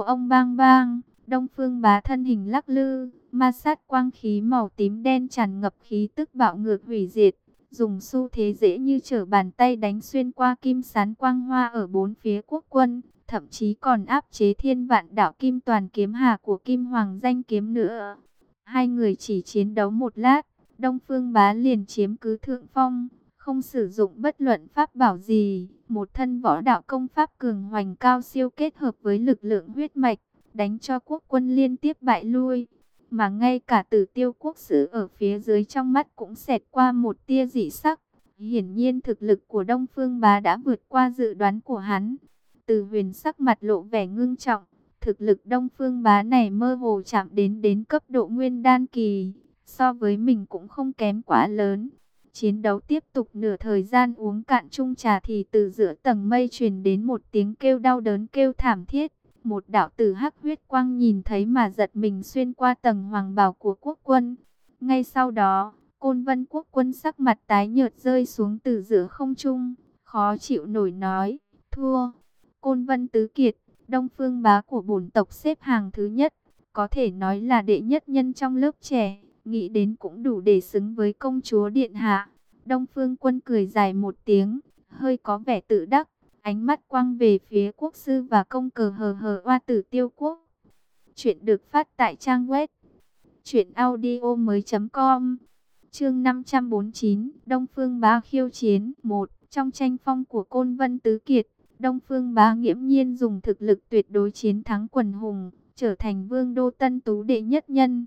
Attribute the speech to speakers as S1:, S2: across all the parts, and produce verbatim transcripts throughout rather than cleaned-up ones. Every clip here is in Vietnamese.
S1: ông bang bang. Đông Phương Bá thân hình lắc lư, ma sát quang khí màu tím đen tràn ngập khí tức bạo ngược hủy diệt, dùng xu thế dễ như trở bàn tay đánh xuyên qua kim sán quang hoa ở bốn phía quốc quân, thậm chí còn áp chế thiên vạn đạo kim toàn kiếm hà của Kim Hoàng danh kiếm nữa. Hai người chỉ chiến đấu một lát, Đông Phương Bá liền chiếm cứ thượng phong, không sử dụng bất luận pháp bảo gì, một thân võ đạo công pháp cường hoành cao siêu kết hợp với lực lượng huyết mạch, đánh cho quốc quân liên tiếp bại lui. Mà ngay cả Tử Tiêu quốc sử ở phía dưới trong mắt cũng xẹt qua một tia dị sắc. Hiển nhiên thực lực của Đông Phương Bá đã vượt qua dự đoán của hắn. Từ Huyền sắc mặt lộ vẻ ngưng trọng, thực lực Đông Phương Bá này mơ hồ chạm đến đến cấp độ nguyên đan kỳ, so với mình cũng không kém quá lớn. Chiến đấu tiếp tục nửa thời gian uống cạn chung trà thì từ giữa tầng mây truyền đến một tiếng kêu đau đớn kêu thảm thiết. Một đạo tử hắc huyết quang nhìn thấy mà giật mình xuyên qua tầng hoàng bào của quốc quân. Ngay sau đó, Côn Vân quốc quân sắc mặt tái nhợt rơi xuống từ giữa không trung, khó chịu nổi nói, thua. Côn Vân tứ kiệt, Đông Phương Bá của bổn tộc xếp hàng thứ nhất, có thể nói là đệ nhất nhân trong lớp trẻ, nghĩ đến cũng đủ để xứng với công chúa điện hạ. Đông Phương Quân cười dài một tiếng, hơi có vẻ tự đắc, ánh mắt quang về phía quốc sư và công cờ hờ hờ oa Tử Tiêu quốc. Chuyện được phát tại trang web truyện audio mới chấm com. Chương năm trăm bốn mươi chín, Đông Phương Bá khiêu chiến. Một, trong tranh phong của Côn Vân tứ kiệt, Đông Phương Bá nghiễm nhiên dùng thực lực tuyệt đối chiến thắng quần hùng, trở thành vương đô Tân Tú đệ nhất nhân.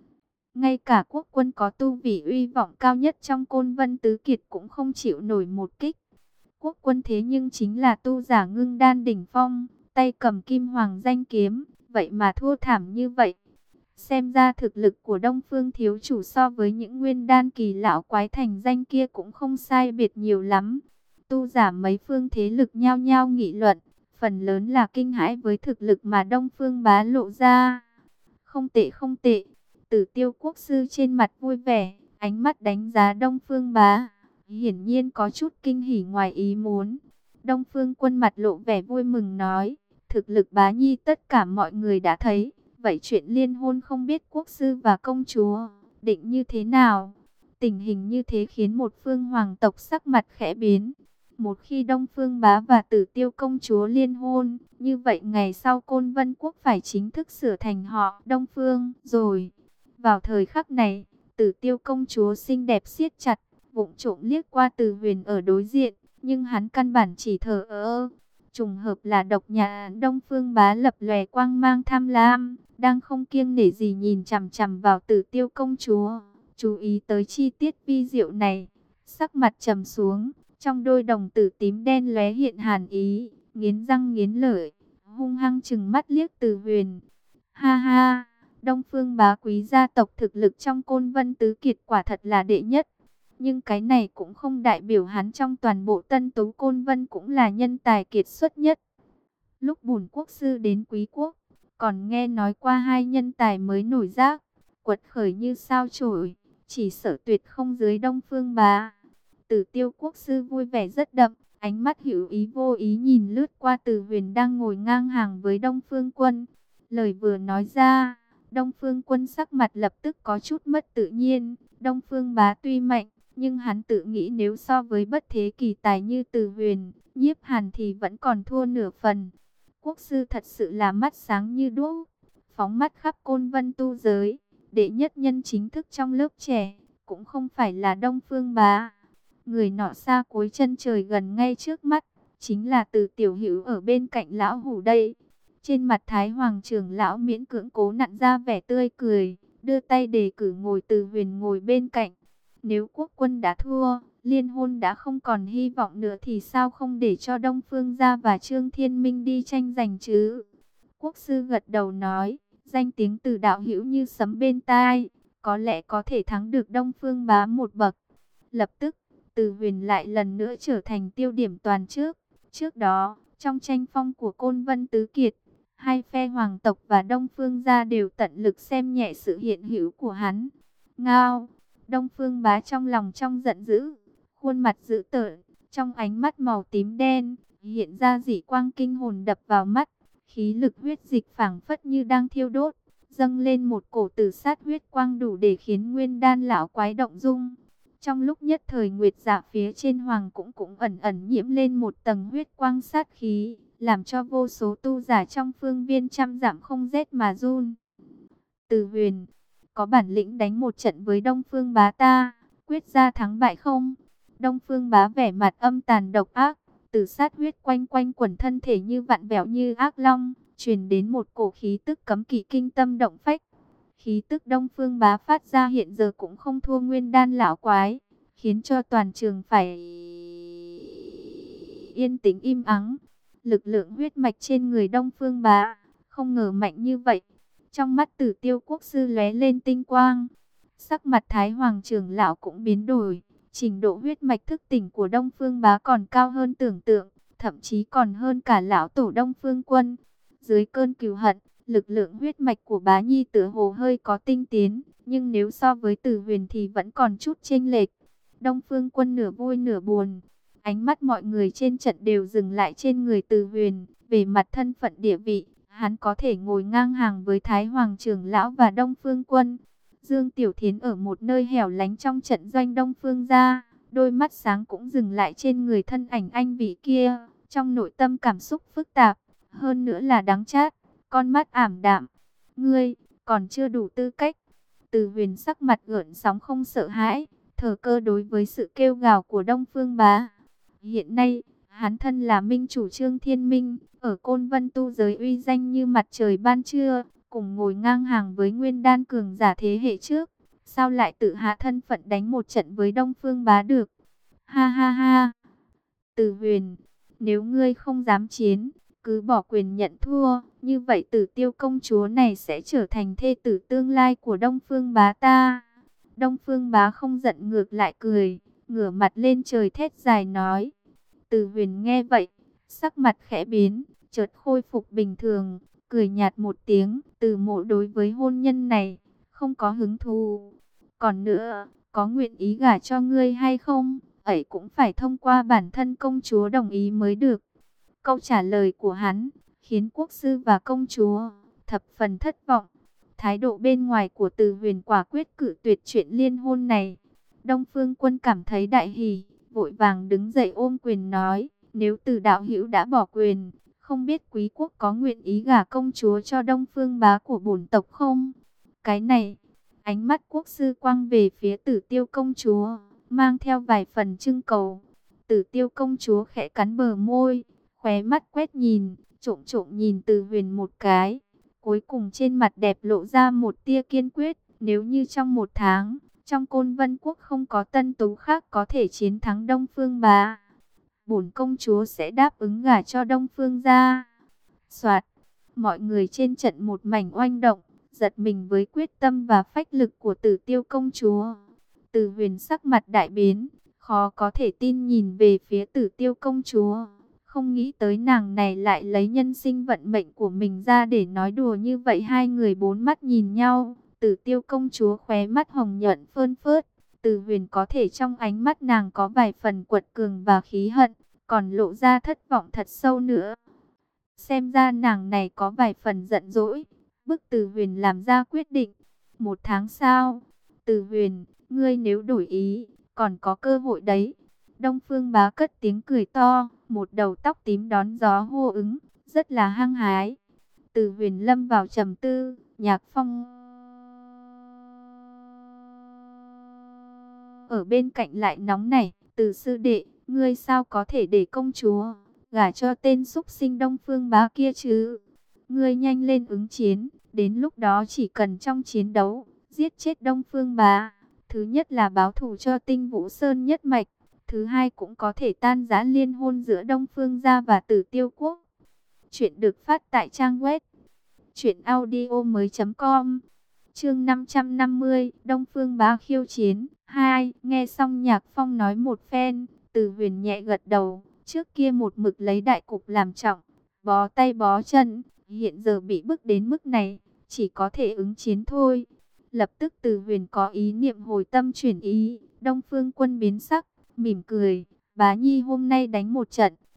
S1: Ngay cả quốc quân có tu vị uy vọng cao nhất trong Côn Vân tứ kiệt cũng không chịu nổi một kích. Quốc quân thế nhưng chính là tu giả ngưng đan đỉnh phong, tay cầm Kim Hoàng danh kiếm, vậy mà thua thảm như vậy. Xem ra thực lực của Đông Phương thiếu chủ so với những nguyên đan kỳ lão quái thành danh kia cũng không sai biệt nhiều lắm. Tu giả mấy phương thế lực nhao nhao nghị luận, phần lớn là kinh hãi với thực lực mà Đông Phương Bá lộ ra. Không tệ không tệ, Tử Tiêu quốc sư trên mặt vui vẻ, ánh mắt đánh giá Đông Phương Bá, hiển nhiên có chút kinh hỉ ngoài ý muốn. Đông Phương Quân mặt lộ vẻ vui mừng nói, thực lực Bá Nhi tất cả mọi người đã thấy, vậy chuyện liên hôn không biết quốc sư và công chúa định như thế nào? Tình hình như thế khiến một phương hoàng tộc sắc mặt khẽ biến. Một khi Đông Phương Bá và Tử Tiêu công chúa liên hôn, như vậy ngày sau Côn Vân quốc phải chính thức sửa thành họ Đông Phương rồi. Vào thời khắc này, Tử Tiêu công chúa xinh đẹp siết chặt, vụng trộm liếc qua Từ Huyền ở đối diện, nhưng hắn căn bản chỉ thờ ơ. Trùng hợp là độc nhà Đông Phương Bá lập lòe quang mang tham lam, đang không kiêng nể gì nhìn chằm chằm vào Tử Tiêu công chúa. Chú ý tới chi tiết vi diệu này, sắc mặt trầm xuống, trong đôi đồng tử tím đen lóe hiện hàn ý, nghiến răng nghiến lợi, hung hăng trừng mắt liếc Từ Huyền. Ha ha, Đông Phương Bá quý gia tộc thực lực trong Côn Vân tứ kiệt quả thật là đệ nhất. Nhưng cái này cũng không đại biểu hắn trong toàn bộ Tân Tú Côn Vân cũng là nhân tài kiệt xuất nhất. Lúc bổn quốc sư đến Quý quốc, còn nghe nói qua hai nhân tài mới nổi giác, quật khởi như sao chổi, chỉ sợ tuyệt không dưới Đông Phương Bá. Tử Tiêu quốc sư vui vẻ rất đậm, ánh mắt hữu ý vô ý nhìn lướt qua Từ Huyền đang ngồi ngang hàng với Đông Phương Quân. Lời vừa nói ra, Đông Phương Quân sắc mặt lập tức có chút mất tự nhiên. Đông Phương Bá tuy mạnh, nhưng hắn tự nghĩ nếu so với bất thế kỳ tài như Từ Huyền, Nhiếp Hàn thì vẫn còn thua nửa phần. Quốc sư thật sự là mắt sáng như đuốc, phóng mắt khắp Côn Vân tu giới, đệ nhất nhân chính thức trong lớp trẻ, cũng không phải là Đông Phương Bá. Người nọ xa cuối chân trời gần ngay trước mắt, chính là Từ Tiểu Hữu ở bên cạnh lão hủ đây. Trên mặt Thái Hoàng trưởng lão miễn cưỡng cố nặn ra vẻ tươi cười, đưa tay đề cử ngồi Từ Huyền ngồi bên cạnh. Nếu quốc quân đã thua, liên hôn đã không còn hy vọng nữa thì sao không để cho Đông Phương Gia và Trương Thiên Minh đi tranh giành chứ? Quốc sư gật đầu nói, danh tiếng Từ đạo hữu như sấm bên tai, có lẽ có thể thắng được Đông Phương Bá một bậc. Lập tức, Từ Huyền lại lần nữa trở thành tiêu điểm toàn trước. Trước đó, trong tranh phong của Côn Vân tứ kiệt, hai phe hoàng tộc và Đông Phương Gia đều tận lực xem nhẹ sự hiện hữu của hắn. Ngao! Đông Phương Bá trong lòng trong giận dữ, khuôn mặt dữ tợn, trong ánh mắt màu tím đen, hiện ra dị quang kinh hồn đập vào mắt, khí lực huyết dịch phảng phất như đang thiêu đốt, dâng lên một cổ tử sát huyết quang đủ để khiến Nguyên Đan lão quái động dung. Trong lúc nhất thời nguyệt dạ phía trên hoàng cũng cũng ẩn ẩn nhiễm lên một tầng huyết quang sát khí, làm cho vô số tu giả trong phương viên trăm dặm không rét mà run. Từ Huyền, có bản lĩnh đánh một trận với Đông Phương bá ta, quyết ra thắng bại không? Đông Phương bá vẻ mặt âm tàn độc ác, tử sát huyết quanh quanh quẩn thân thể như vặn vẹo như ác long, truyền đến một cổ khí tức cấm kỵ kinh tâm động phách. Khí tức Đông Phương bá phát ra hiện giờ cũng không thua Nguyên Đan lão quái, khiến cho toàn trường phải yên tĩnh im ắng. Lực lượng huyết mạch trên người Đông Phương bá không ngờ mạnh như vậy. Trong mắt Tử Tiêu quốc sư lóe lên tinh quang, sắc mặt Thái Hoàng trưởng lão cũng biến đổi. Trình độ huyết mạch thức tỉnh của Đông Phương bá còn cao hơn tưởng tượng, thậm chí còn hơn cả lão tổ Đông Phương Quân. Dưới cơn cừu hận, lực lượng huyết mạch của bá nhi tựa hồ hơi có tinh tiến, nhưng nếu so với Tử Huyền thì vẫn còn chút chênh lệch. Đông Phương Quân nửa vui nửa buồn, ánh mắt mọi người trên trận đều dừng lại trên người Tử Huyền. Về mặt thân phận địa vị, hắn có thể ngồi ngang hàng với Thái Hoàng trưởng lão và Đông Phương Quân. Dương Tiểu Thiến ở một nơi hẻo lánh trong trận doanh Đông Phương gia, đôi mắt sáng cũng dừng lại trên người thân ảnh anh vị kia, trong nội tâm cảm xúc phức tạp, hơn nữa là đắng chát, con mắt ảm đạm. Ngươi, còn chưa đủ tư cách. Từ Huyền sắc mặt gợn sóng không sợ hãi, thờ cơ đối với sự kêu gào của Đông Phương bá. Hiện nay, hắn thân là minh chủ Trương Thiên Minh, ở Côn Vân tu giới uy danh như mặt trời ban trưa, cùng ngồi ngang hàng với Nguyên Đan cường giả thế hệ trước, sao lại tự hạ thân phận đánh một trận với Đông Phương bá được? Ha ha ha! Từ Huyền, nếu ngươi không dám chiến, cứ bỏ quyền nhận thua, như vậy Tử Tiêu công chúa này sẽ trở thành thê tử tương lai của Đông Phương bá ta. Đông Phương bá không giận ngược lại cười, ngửa mặt lên trời thét dài nói. Từ Huyền nghe vậy, sắc mặt khẽ biến, chợt khôi phục bình thường, cười nhạt một tiếng. Từ Mộ đối với hôn nhân này không có hứng thú. Còn nữa, có nguyện ý gả cho ngươi hay không, ấy cũng phải thông qua bản thân công chúa đồng ý mới được. Câu trả lời của hắn khiến quốc sư và công chúa thập phần thất vọng. Thái độ bên ngoài của Từ Huyền quả quyết cự tuyệt chuyện liên hôn này. Đông Phương Quân cảm thấy đại hỉ, vội vàng đứng dậy ôm quyền nói, nếu Từ đạo hữu đã bỏ quyền, không biết quý quốc có nguyện ý gả công chúa cho Đông Phương bá của bổn tộc không? Cái này, ánh mắt quốc sư quang về phía Tử Tiêu công chúa, mang theo vài phần trưng cầu. Tử Tiêu công chúa khẽ cắn bờ môi, khóe mắt quét nhìn, trộm trộm nhìn Từ Huyền một cái. Cuối cùng trên mặt đẹp lộ ra một tia kiên quyết, nếu như trong một tháng, trong Côn Vân quốc không có tân tú khác có thể chiến thắng Đông Phương bá, bổn công chúa sẽ đáp ứng gả cho Đông Phương gia. Soạt, mọi người trên trận một mảnh oanh động, giật mình với quyết tâm và phách lực của Tử Tiêu công chúa. Từ Huyền sắc mặt đại biến, khó có thể tin nhìn về phía Tử Tiêu công chúa. Không nghĩ tới nàng này lại lấy nhân sinh vận mệnh của mình ra để nói đùa như vậy. Hai người bốn mắt nhìn nhau, Tử Tiêu công chúa khóe mắt hồng nhuận phơn phớt. Từ Huyền có thể trong ánh mắt nàng có vài phần quật cường và khí hận, còn lộ ra thất vọng thật sâu nữa. Xem ra nàng này có vài phần giận dỗi, bức Từ Huyền làm ra quyết định. Một tháng sau, Từ Huyền, ngươi nếu đổi ý, còn có cơ hội đấy. Đông Phương bá cất tiếng cười to, một đầu tóc tím đón gió hô ứng, rất là hăng hái. Từ Huyền lâm vào trầm tư, Nhạc Phong ở bên cạnh lại nóng nảy, Từ sư đệ, ngươi sao có thể để công chúa gả cho tên xúc sinh Đông Phương bá kia chứ? Ngươi nhanh lên ứng chiến, đến lúc đó chỉ cần trong chiến đấu giết chết Đông Phương bá, thứ nhất là báo thù cho Tinh Vũ Sơn nhất mạch, thứ hai cũng có thể tan rã liên hôn giữa Đông Phương gia và Tử Tiêu quốc. Chuyện được phát tại trang web truyện audio mới chấm com. Chương năm trăm năm mươi, Đông Phương bá khiêu chiến hai. Nghe xong Nhạc Phong nói một phen, Từ Huyền nhẹ gật đầu. Trước kia một mực lấy đại cục làm trọng, bó tay bó chân, hiện giờ bị bức đến mức này, chỉ có thể ứng chiến thôi. Lập tức Từ Huyền có ý niệm hồi tâm chuyển ý. Đông Phương Quân biến sắc, mỉm cười, bá nhi hôm nay đánh một trận,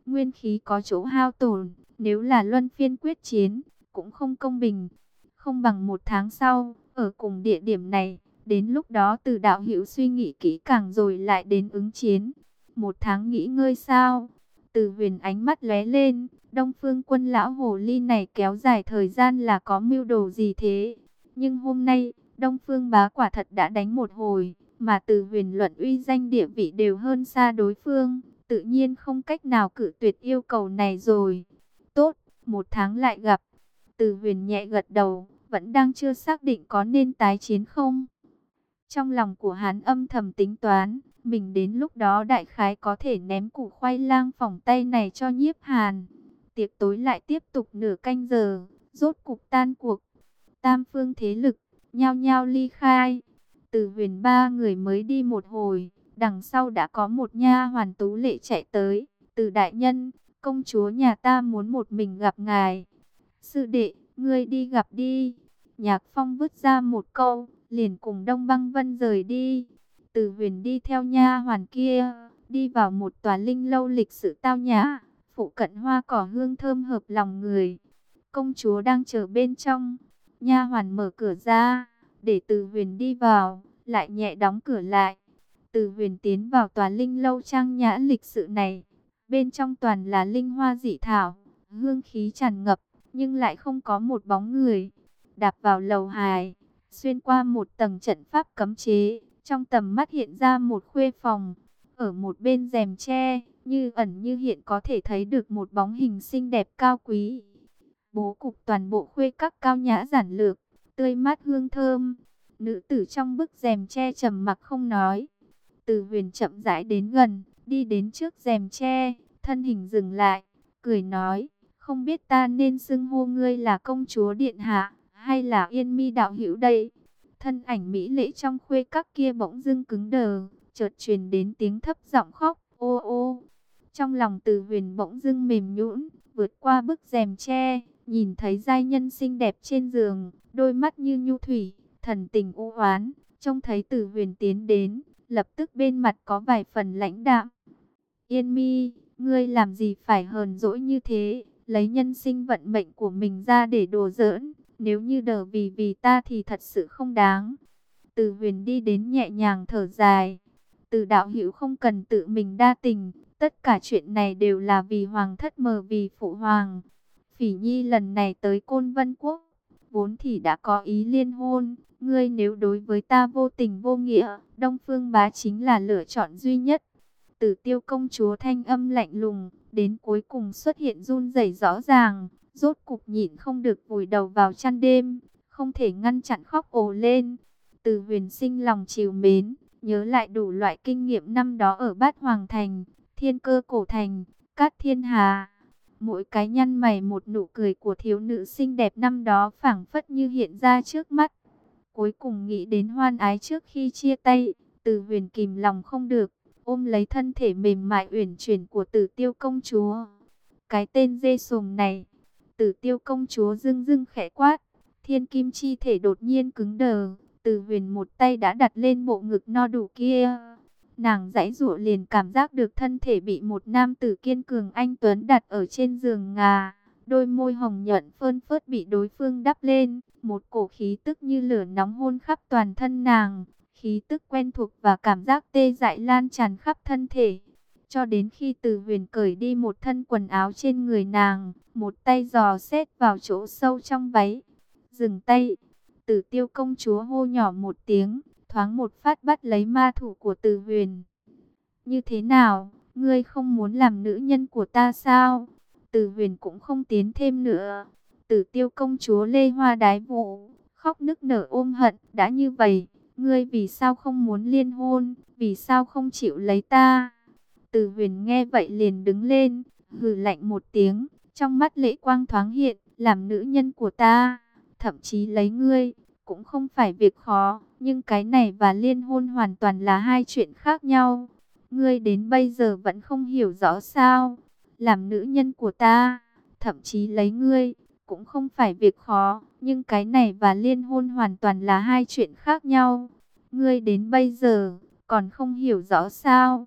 S1: nguyên khí có chỗ hao tổn, nếu là luân phiên quyết chiến, cũng không công bình. Không bằng một tháng sau, ở cùng địa điểm này, đến lúc đó Từ đạo hữu suy nghĩ kỹ càng rồi lại đến ứng chiến. Một tháng nghỉ ngơi sao? Từ Huyền ánh mắt lóe lên, Đông Phương Quân lão hồ ly này kéo dài thời gian là có mưu đồ gì thế? Nhưng hôm nay, Đông Phương bá quả thật đã đánh một hồi, mà Từ Huyền luận uy danh địa vị đều hơn xa đối phương, tự nhiên không cách nào cự tuyệt yêu cầu này rồi. Tốt, một tháng lại gặp. Từ Huyền nhẹ gật đầu, vẫn đang chưa xác định có nên tái chiến không. Trong lòng của hắn âm thầm tính toán, mình đến lúc đó đại khái có thể ném củ khoai lang phỏng tay này cho Nhiếp Hàn. Tiệc tối lại tiếp tục nửa canh giờ, rốt cục tan cuộc. Tam phương thế lực, nhao nhao ly khai. Từ Huyền ba người mới đi một hồi, đằng sau đã có một nha hoàn tú lệ chạy tới. Từ đại nhân, công chúa nhà ta muốn một mình gặp ngài. Sư đệ, ngươi đi gặp đi. Nhạc Phong vứt ra một câu, liền cùng Đông Băng Vân rời đi. Từ Huyền đi theo nha hoàn kia, đi vào một tòa linh lâu lịch sự tao nhã, phụ cận hoa cỏ hương thơm hợp lòng người. Công chúa đang chờ bên trong. Nha hoàn mở cửa ra, để Từ Huyền đi vào, lại nhẹ đóng cửa lại. Từ Huyền tiến vào tòa linh lâu trang nhã lịch sự này. Bên trong toàn là linh hoa dị thảo, hương khí tràn ngập, nhưng lại không có một bóng người. Đạp vào lầu hài, xuyên qua một tầng trận pháp cấm chế, trong tầm mắt hiện ra một khuê phòng. Ở một bên rèm tre, như ẩn như hiện có thể thấy được một bóng hình xinh đẹp cao quý. Bố cục toàn bộ khuê các cao nhã giản lược, tươi mát hương thơm. Nữ tử trong bức rèm tre trầm mặc không nói. Từ Huyền chậm rãi đến gần, đi đến trước rèm tre, thân hình dừng lại, cười nói, không biết ta nên xưng hô ngươi là công chúa điện hạ, hay là Yên Mi đạo hữu đây? Thân ảnh mỹ lệ trong khuê các kia bỗng dưng cứng đờ, chợt truyền đến tiếng thấp giọng khóc, ô ô. Trong lòng Từ Huyền bỗng dưng mềm nhũn, vượt qua bức rèm tre, nhìn thấy giai nhân xinh đẹp trên giường, đôi mắt như nhu thủy, thần tình u oán, trông thấy Từ Huyền tiến đến, lập tức bên mặt có vài phần lãnh đạm. Yên Mi, ngươi làm gì phải hờn dỗi như thế, lấy nhân sinh vận mệnh của mình ra để đùa giỡn, nếu như đờ vì vì ta thì thật sự không đáng. Từ Huyền đi đến nhẹ nhàng thở dài. Từ đạo hữu không cần tự mình đa tình, tất cả chuyện này đều là vì hoàng thất mờ vì phụ hoàng. Phỉ Nhi lần này tới Côn Vân Quốc, vốn thì đã có ý liên hôn, ngươi nếu đối với ta vô tình vô nghĩa, Đông Phương bá chính là lựa chọn duy nhất. Tử Tiêu công chúa thanh âm lạnh lùng, đến cuối cùng xuất hiện run rẩy rõ ràng, rốt cục nhịn không được vùi đầu vào chăn đêm, không thể ngăn chặn khóc ồ lên. Từ Huyền sinh lòng trìu mến, nhớ lại đủ loại kinh nghiệm năm đó ở Bát Hoàng Thành, Thiên Cơ Cổ Thành, Cát Thiên Hà. Mỗi cái nhăn mày một nụ cười của thiếu nữ xinh đẹp năm đó phảng phất như hiện ra trước mắt. Cuối cùng nghĩ đến hoan ái trước khi chia tay, Từ Huyền kìm lòng không được, ôm lấy thân thể mềm mại uyển chuyển của Tử Tiêu công chúa. Cái tên dê sồm này. Tử Tiêu công chúa dưng dưng khẽ quát, thiên kim chi thể đột nhiên cứng đờ. Từ Huyền một tay đã đặt lên bộ ngực no đủ kia. Nàng giãy giụa liền cảm giác được thân thể bị một nam tử kiên cường anh tuấn đặt ở trên giường ngà. Đôi môi hồng nhuận phơn phớt bị đối phương đắp lên, một cổ khí tức như lửa nóng hôn khắp toàn thân nàng. Khí tức quen thuộc và cảm giác tê dại lan tràn khắp thân thể. Cho đến khi Từ Huyền cởi đi một thân quần áo trên người nàng, một tay dò xét vào chỗ sâu trong váy. Dừng tay, Tử Tiêu công chúa hô nhỏ một tiếng, thoáng một phát bắt lấy ma thủ của Từ Huyền. Như thế nào, ngươi không muốn làm nữ nhân của ta sao? Từ Huyền cũng không tiến thêm nữa. Tử Tiêu công chúa lê hoa đái vũ, khóc nức nở ôm hận, đã như vậy, ngươi vì sao không muốn liên hôn, vì sao không chịu lấy ta? Từ Huyền nghe vậy liền đứng lên, hừ lạnh một tiếng, trong mắt lệ quang thoáng hiện, làm nữ nhân của ta, thậm chí lấy ngươi, cũng không phải việc khó, nhưng cái này và liên hôn hoàn toàn là hai chuyện khác nhau. Ngươi đến bây giờ vẫn không hiểu rõ sao? Làm nữ nhân của ta, thậm chí lấy ngươi, cũng không phải việc khó, nhưng cái này và liên hôn hoàn toàn là hai chuyện khác nhau. Ngươi đến bây giờ còn không hiểu rõ sao?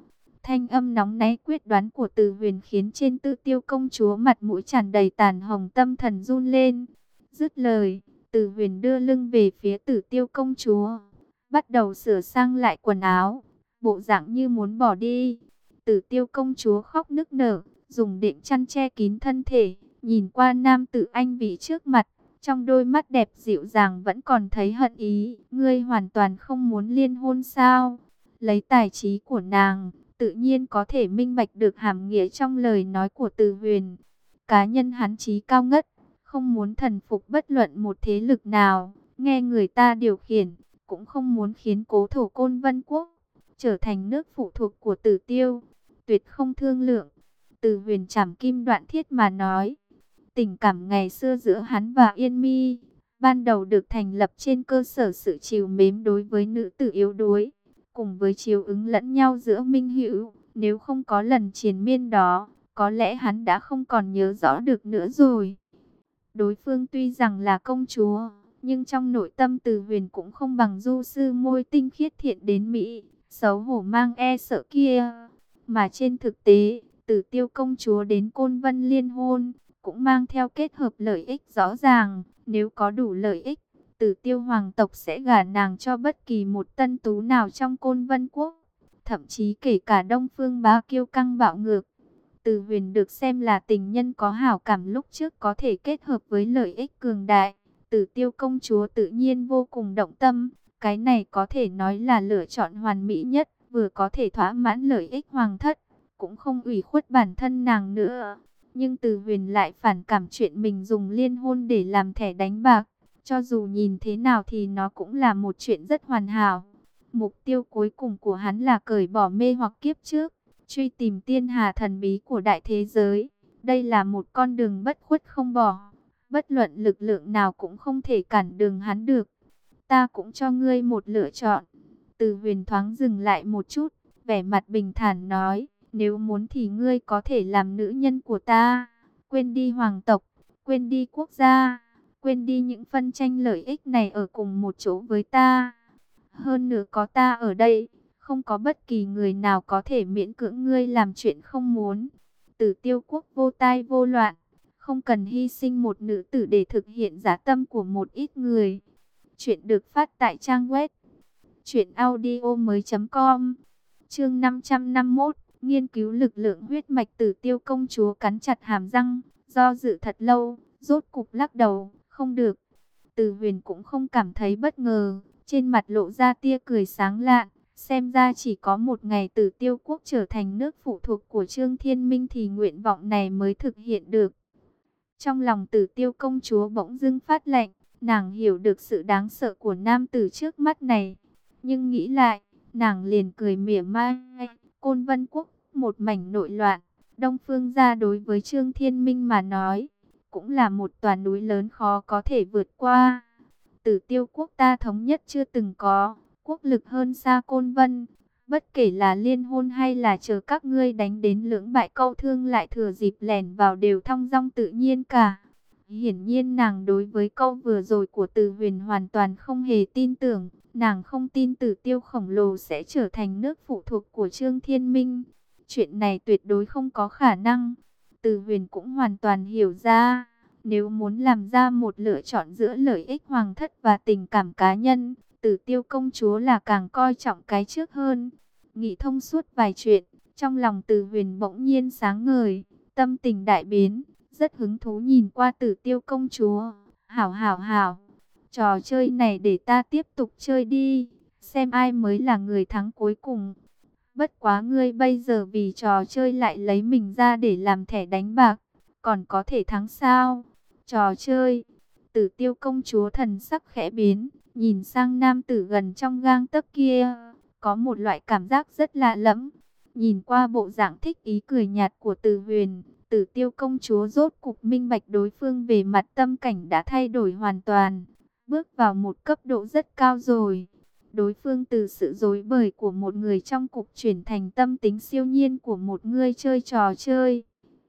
S1: Thanh âm nóng náy quyết đoán của Từ Huyền khiến trên Tư Tiêu công chúa mặt mũi tràn đầy tàn hồng, tâm thần run lên. Dứt lời, Từ Huyền đưa lưng về phía Tử Tiêu công chúa, bắt đầu sửa sang lại quần áo, bộ dạng như muốn bỏ đi. Tử Tiêu công chúa khóc nức nở, dùng đệm chăn che kín thân thể, nhìn qua nam tử anh vị trước mặt, trong đôi mắt đẹp dịu dàng vẫn còn thấy hận ý. Ngươi hoàn toàn không muốn liên hôn sao? Lấy tài trí của nàng, tự nhiên có thể minh bạch được hàm nghĩa trong lời nói của Từ Huyền. Cá nhân hắn trí cao ngất, không muốn thần phục bất luận một thế lực nào, nghe người ta điều khiển, cũng không muốn khiến cố thổ Côn Vân Quốc trở thành nước phụ thuộc của Tử Tiêu. Tuyệt không thương lượng. Từ Huyền chảm kim đoạn thiết mà nói. Tình cảm ngày xưa giữa hắn và Yên Mi, ban đầu được thành lập trên cơ sở sự trìu mến đối với nữ tử yếu đuối, cùng với chiếu ứng lẫn nhau giữa minh hữu. Nếu không có lần triền miên đó, có lẽ hắn đã không còn nhớ rõ được nữa rồi. Đối phương tuy rằng là công chúa, nhưng trong nội tâm Từ Huyền cũng không bằng du sư môi tinh khiết thiện đến mỹ, xấu hổ mang e sợ kia. Mà trên thực tế, Tử Tiêu công chúa đến Côn Vân liên hôn, cũng mang theo kết hợp lợi ích rõ ràng. Nếu có đủ lợi ích, Tử Tiêu hoàng tộc sẽ gả nàng cho bất kỳ một tân tú nào trong Côn Vân quốc, thậm chí kể cả Đông Phương Bá kiêu căng bạo ngược. Từ Huyền được xem là tình nhân có hảo cảm lúc trước có thể kết hợp với lợi ích cường đại. Tử Tiêu công chúa tự nhiên vô cùng động tâm. Cái này có thể nói là lựa chọn hoàn mỹ nhất, vừa có thể thỏa mãn lợi ích hoàng thất, cũng không ủy khuất bản thân nàng nữa. Nhưng Từ Huyền lại phản cảm chuyện mình dùng liên hôn để làm thẻ đánh bạc. Cho dù nhìn thế nào thì nó cũng là một chuyện rất hoàn hảo. Mục tiêu cuối cùng của hắn là cởi bỏ mê hoặc kiếp trước, truy tìm tiên hà thần bí của đại thế giới. Đây là một con đường bất khuất không bỏ, bất luận lực lượng nào cũng không thể cản đường hắn được. Ta cũng cho ngươi một lựa chọn. Từ Huyền thoáng dừng lại một chút, vẻ mặt bình thản nói, nếu muốn thì ngươi có thể làm nữ nhân của ta, quên đi hoàng tộc, quên đi quốc gia, quên đi những phân tranh lợi ích này, ở cùng một chỗ với ta. Hơn nữa có ta ở đây, không có bất kỳ người nào có thể miễn cưỡng ngươi làm chuyện không muốn. Tử Tiêu quốc vô tai vô loạn, không cần hy sinh một nữ tử để thực hiện dã tâm của một ít người. Chuyện được phát tại trang web truyện audio mới chấm com. Chương năm trăm năm mươi mốt, nghiên cứu lực lượng huyết mạch. Tử Tiêu công chúa cắn chặt hàm răng, do dự thật lâu, rốt cục lắc đầu, không được. Từ Huyền cũng không cảm thấy bất ngờ, trên mặt lộ ra tia cười sáng lạn. Xem ra chỉ có một ngày Tử Tiêu quốc trở thành nước phụ thuộc của Trương Thiên Minh thì nguyện vọng này mới thực hiện được. Trong lòng Tử Tiêu công chúa bỗng dưng phát lạnh, nàng hiểu được sự đáng sợ của nam tử trước mắt này. Nhưng nghĩ lại, nàng liền cười mỉa mai. Côn Vân quốc, một mảnh nội loạn, Đông Phương gia đối với Trương Thiên Minh mà nói, cũng là một tòa núi lớn khó có thể vượt qua. Tử Tiêu quốc ta thống nhất chưa từng có, quốc lực hơn xa Côn Vân. Bất kể là liên hôn hay là chờ các ngươi đánh đến lưỡng bại câu thương lại thừa dịp lẻn vào đều thong dong tự nhiên cả. Hiển nhiên nàng đối với câu vừa rồi của Từ Huyền hoàn toàn không hề tin tưởng. Nàng không tin Tử Tiêu khổng lồ sẽ trở thành nước phụ thuộc của Trương Thiên Minh. Chuyện này tuyệt đối không có khả năng. Từ Huyền cũng hoàn toàn hiểu ra, nếu muốn làm ra một lựa chọn giữa lợi ích hoàng thất và tình cảm cá nhân, Tử Tiêu công chúa là càng coi trọng cái trước hơn. Nghĩ thông suốt vài chuyện, trong lòng Từ Huyền bỗng nhiên sáng ngời, tâm tình đại biến, rất hứng thú nhìn qua Tử Tiêu công chúa. Hảo hảo hảo, trò chơi này để ta tiếp tục chơi đi, xem ai mới là người thắng cuối cùng. Bất quá ngươi bây giờ vì trò chơi lại lấy mình ra để làm thẻ đánh bạc, còn có thể thắng sao? Trò chơi. Tử Tiêu công chúa thần sắc khẽ biến, nhìn sang nam tử gần trong gang tấc kia, có một loại cảm giác rất lạ lẫm. Nhìn qua bộ dạng thích ý cười nhạt của Từ Huyền, Tử Tiêu công chúa rốt cục minh bạch đối phương về mặt tâm cảnh đã thay đổi hoàn toàn, bước vào một cấp độ rất cao rồi. Đối phương từ sự dối bời của một người trong cục chuyển thành tâm tính siêu nhiên của một người chơi trò chơi.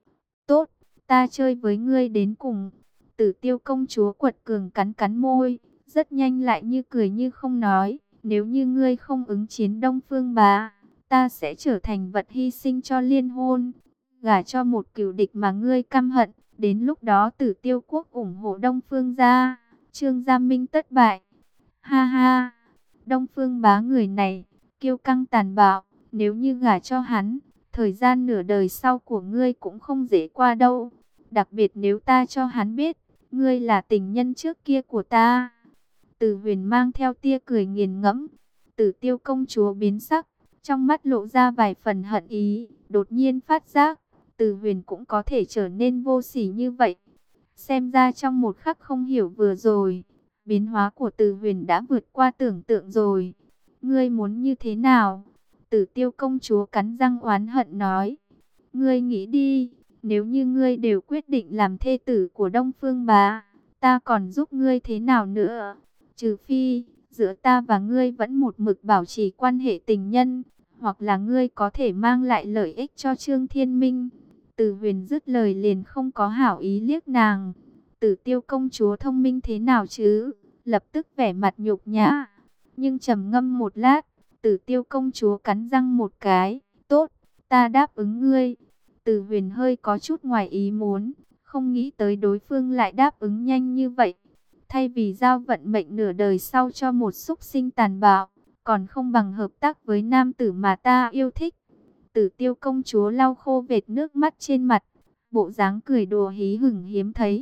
S1: Tốt, ta chơi với ngươi đến cùng. Tử Tiêu công chúa quật cường cắn cắn môi, rất nhanh lại như cười như không nói. Nếu như ngươi không ứng chiến Đông Phương Bá, ta sẽ trở thành vật hy sinh cho liên hôn, gả cho một cừu địch mà ngươi căm hận. Đến lúc đó Tử Tiêu quốc ủng hộ Đông Phương gia, Trương Gia Minh tất bại. Ha ha, Đông Phương Bá người này, kiêu căng tàn bạo, nếu như gả cho hắn, thời gian nửa đời sau của ngươi cũng không dễ qua đâu. Đặc biệt nếu ta cho hắn biết, ngươi là tình nhân trước kia của ta. Từ Huyền mang theo tia cười nghiền ngẫm. Tử Tiêu công chúa biến sắc, trong mắt lộ ra vài phần hận ý, đột nhiên phát giác, Từ Huyền cũng có thể trở nên vô sỉ như vậy. Xem ra trong một khắc không hiểu vừa rồi, biến hóa của Từ Huyền đã vượt qua tưởng tượng rồi. Ngươi muốn như thế nào? Tử Tiêu công chúa cắn răng oán hận nói. Ngươi nghĩ đi, nếu như ngươi đều quyết định làm thê tử của Đông Phương Bá, ta còn giúp ngươi thế nào nữa? Trừ phi, giữa ta và ngươi vẫn một mực bảo trì quan hệ tình nhân, hoặc là ngươi có thể mang lại lợi ích cho Trương Thiên Minh. Từ Huyền dứt lời liền không có hảo ý liếc nàng. Tử Tiêu công chúa thông minh thế nào chứ? Lập tức vẻ mặt nhục nhã. Nhưng trầm ngâm một lát, Tử Tiêu công chúa cắn răng một cái. Tốt, ta đáp ứng ngươi. Từ Huyền hơi có chút ngoài ý muốn, không nghĩ tới đối phương lại đáp ứng nhanh như vậy. Thay vì giao vận mệnh nửa đời sau cho một súc sinh tàn bạo, còn không bằng hợp tác với nam tử mà ta yêu thích. Tử Tiêu công chúa lau khô vệt nước mắt trên mặt, bộ dáng cười đùa hí hửng hiếm thấy.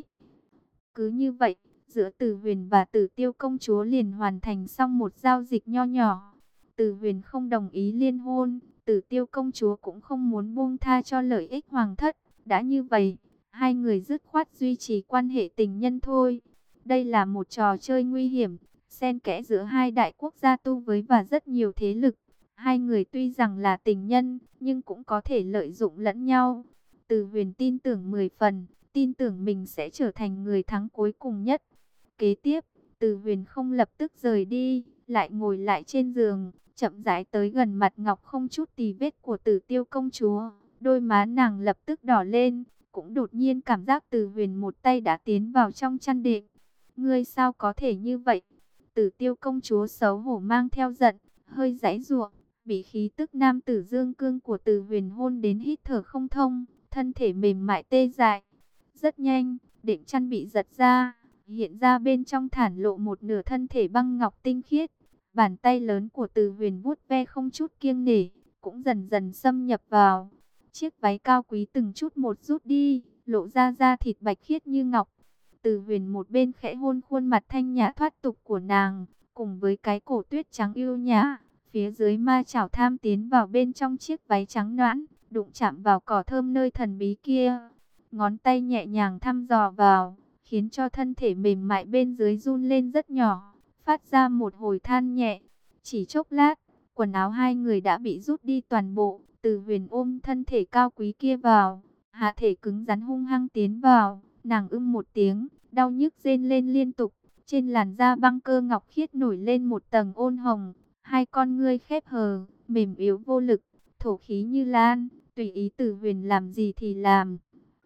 S1: Cứ như vậy, giữa Tử Huyền và Tử Tiêu công chúa liền hoàn thành xong một giao dịch nho nhỏ. Tử Huyền không đồng ý liên hôn, Tử Tiêu công chúa cũng không muốn buông tha cho lợi ích hoàng thất. Đã như vậy, hai người dứt khoát duy trì quan hệ tình nhân thôi. Đây là một trò chơi nguy hiểm, xen kẽ giữa hai đại quốc gia tu với và rất nhiều thế lực. Hai người tuy rằng là tình nhân, nhưng cũng có thể lợi dụng lẫn nhau. Từ Huyền tin tưởng mười phần, tin tưởng mình sẽ trở thành người thắng cuối cùng nhất. Kế tiếp, Từ Huyền không lập tức rời đi, lại ngồi lại trên giường, chậm rãi tới gần mặt ngọc không chút tì vết của Tử Tiêu công chúa. Đôi má nàng lập tức đỏ lên, cũng đột nhiên cảm giác Từ Huyền một tay đã tiến vào trong chăn đệm. Ngươi sao có thể như vậy? Tử Tiêu công chúa xấu hổ mang theo giận, hơi giãy giụa, bị khí tức nam tử dương cương của Từ Huyền hôn đến hít thở không thông, thân thể mềm mại tê dại. Rất nhanh, đệm chăn bị giật ra, hiện ra bên trong thản lộ một nửa thân thể băng ngọc tinh khiết. Bàn tay lớn của Từ Huyền vuốt ve không chút kiêng nể, cũng dần dần xâm nhập vào. Chiếc váy cao quý từng chút một rút đi, lộ ra da thịt bạch khiết như ngọc. Từ Huyền một bên khẽ hôn khuôn mặt thanh nhã thoát tục của nàng, cùng với cái cổ tuyết trắng yêu nhã, phía dưới ma chảo tham tiến vào bên trong chiếc váy trắng nõn, đụng chạm vào cỏ thơm nơi thần bí kia. Ngón tay nhẹ nhàng thăm dò vào, khiến cho thân thể mềm mại bên dưới run lên rất nhỏ, phát ra một hồi than nhẹ. Chỉ chốc lát, quần áo hai người đã bị rút đi toàn bộ. Từ Huyền ôm thân thể cao quý kia vào, hạ thể cứng rắn hung hăng tiến vào, nàng ưm một tiếng, đau nhức rên lên liên tục. Trên làn da băng cơ ngọc khiết nổi lên một tầng ôn hồng, hai con ngươi khép hờ, mềm yếu vô lực, thổ khí như lan, tùy ý Từ Huyền làm gì thì làm.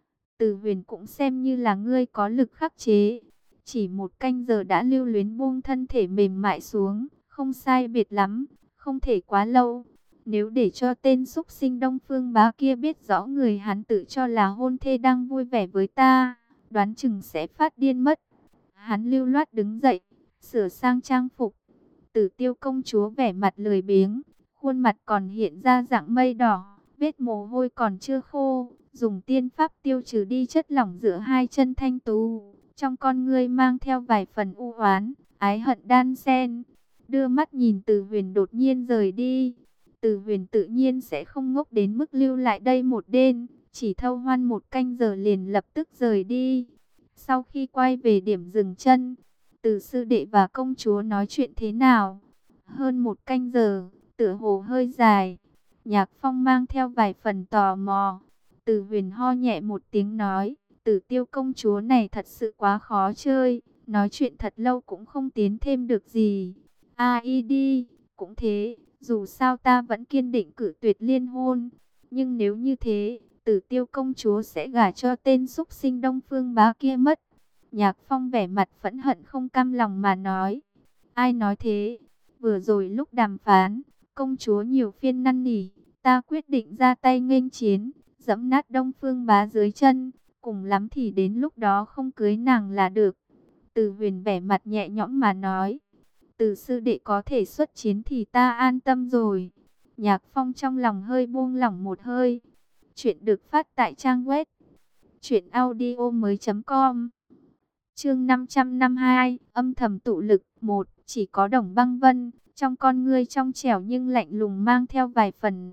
S1: Từ Huyền cũng xem như là ngươi có lực khắc chế. Chỉ một canh giờ đã lưu luyến buông thân thể mềm mại xuống, không sai biệt lắm, không thể quá lâu. Nếu để cho tên xúc sinh Đông Phương Bá kia biết rõ người hắn tự cho là hôn thê đang vui vẻ với ta, đoán chừng sẽ phát điên mất. Hắn lưu loát đứng dậy, sửa sang trang phục. Tử Tiêu công chúa vẻ mặt lười biếng, khuôn mặt còn hiện ra dạng mây đỏ, vết mồ hôi còn chưa khô, dùng tiên pháp tiêu trừ đi chất lỏng giữa hai chân thanh tú. Trong con ngươi mang theo vài phần u oán, ái hận đan xen. Đưa mắt nhìn Từ Huyền đột nhiên rời đi. Từ Huyền tự nhiên sẽ không ngốc đến mức lưu lại đây một đêm, chỉ thâu hoan một canh giờ liền lập tức rời đi. Sau khi quay về điểm dừng chân, Từ sư đệ và công chúa nói chuyện thế nào? Hơn một canh giờ, tựa hồ hơi dài. Nhạc Phong mang theo vài phần tò mò. Từ Huyền ho nhẹ một tiếng nói, Tử Tiêu công chúa này thật sự quá khó chơi, nói chuyện thật lâu cũng không tiến thêm được gì. Ai đi, cũng thế, dù sao ta vẫn kiên định cử tuyệt liên hôn. Nhưng nếu như thế, Tử Tiêu công chúa sẽ gả cho tên xúc sinh Đông Phương Bá kia mất. Nhạc Phong vẻ mặt phẫn hận không cam lòng mà nói. Ai nói thế? Vừa rồi lúc đàm phán, công chúa nhiều phiên năn nỉ, ta quyết định ra tay nghênh chiến, giẫm nát Đông Phương Bá dưới chân, cùng lắm thì đến lúc đó không cưới nàng là được. Từ Huyền vẻ mặt nhẹ nhõm mà nói, Từ sư đệ có thể xuất chiến thì ta an tâm rồi. Nhạc Phong trong lòng hơi buông lỏng một hơi. Chuyện được phát tại trang web truyện audio mới.com. Chương năm trăm năm mươi hai, âm thầm tụ lực. Một, chỉ có Đồng Băng Vân, trong con ngươi trong trẻo nhưng lạnh lùng mang theo vài phần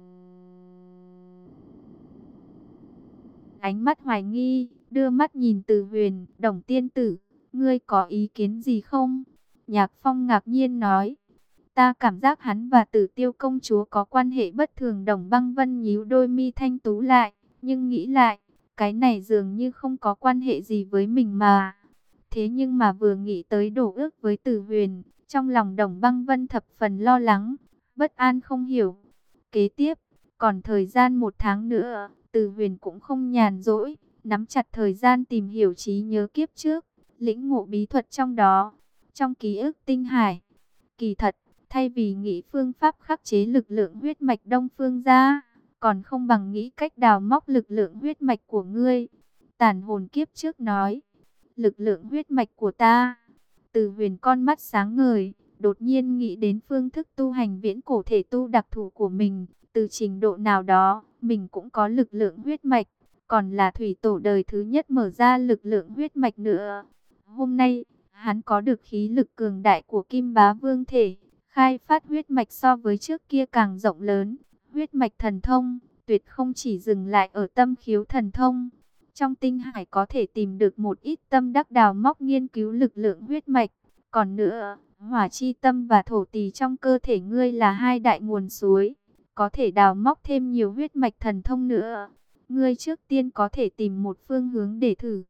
S1: ánh mắt hoài nghi, đưa mắt nhìn Từ Huyền. Đồng tiên tử, ngươi có ý kiến gì không? Nhạc Phong ngạc nhiên nói, ta cảm giác hắn và Tử Tiêu công chúa có quan hệ bất thường. Đồng Băng Vân nhíu đôi mi thanh tú lại, nhưng nghĩ lại, cái này dường như không có quan hệ gì với mình mà. Thế nhưng mà vừa nghĩ tới đổ ước với Tử Huyền, trong lòng Đồng Băng Vân thập phần lo lắng, bất an không hiểu. Kế tiếp, còn thời gian một tháng nữa, Tử Huyền cũng không nhàn rỗi, nắm chặt thời gian tìm hiểu trí nhớ kiếp trước, lĩnh ngộ bí thuật trong đó, trong ký ức tinh hải. Kỳ thật, thay vì nghĩ phương pháp khắc chế lực lượng huyết mạch Đông Phương ra, còn không bằng nghĩ cách đào móc lực lượng huyết mạch của ngươi. Tàn hồn kiếp trước nói, lực lượng huyết mạch của ta. Từ Huyền con mắt sáng ngời, đột nhiên nghĩ đến phương thức tu hành viễn cổ thể tu đặc thù của mình. Từ trình độ nào đó, mình cũng có lực lượng huyết mạch, còn là thủy tổ đời thứ nhất mở ra lực lượng huyết mạch nữa. Hôm nay, hắn có được khí lực cường đại của Kim Bá Vương thể, khai phát huyết mạch so với trước kia càng rộng lớn. Huyết mạch thần thông, tuyệt không chỉ dừng lại ở tâm khiếu thần thông. Trong tinh hải có thể tìm được một ít tâm đắc đào móc nghiên cứu lực lượng huyết mạch. Còn nữa, hỏa chi tâm và thổ tỳ trong cơ thể ngươi là hai đại nguồn suối, có thể đào móc thêm nhiều huyết mạch thần thông nữa. Ngươi trước tiên có thể tìm một phương hướng để thử.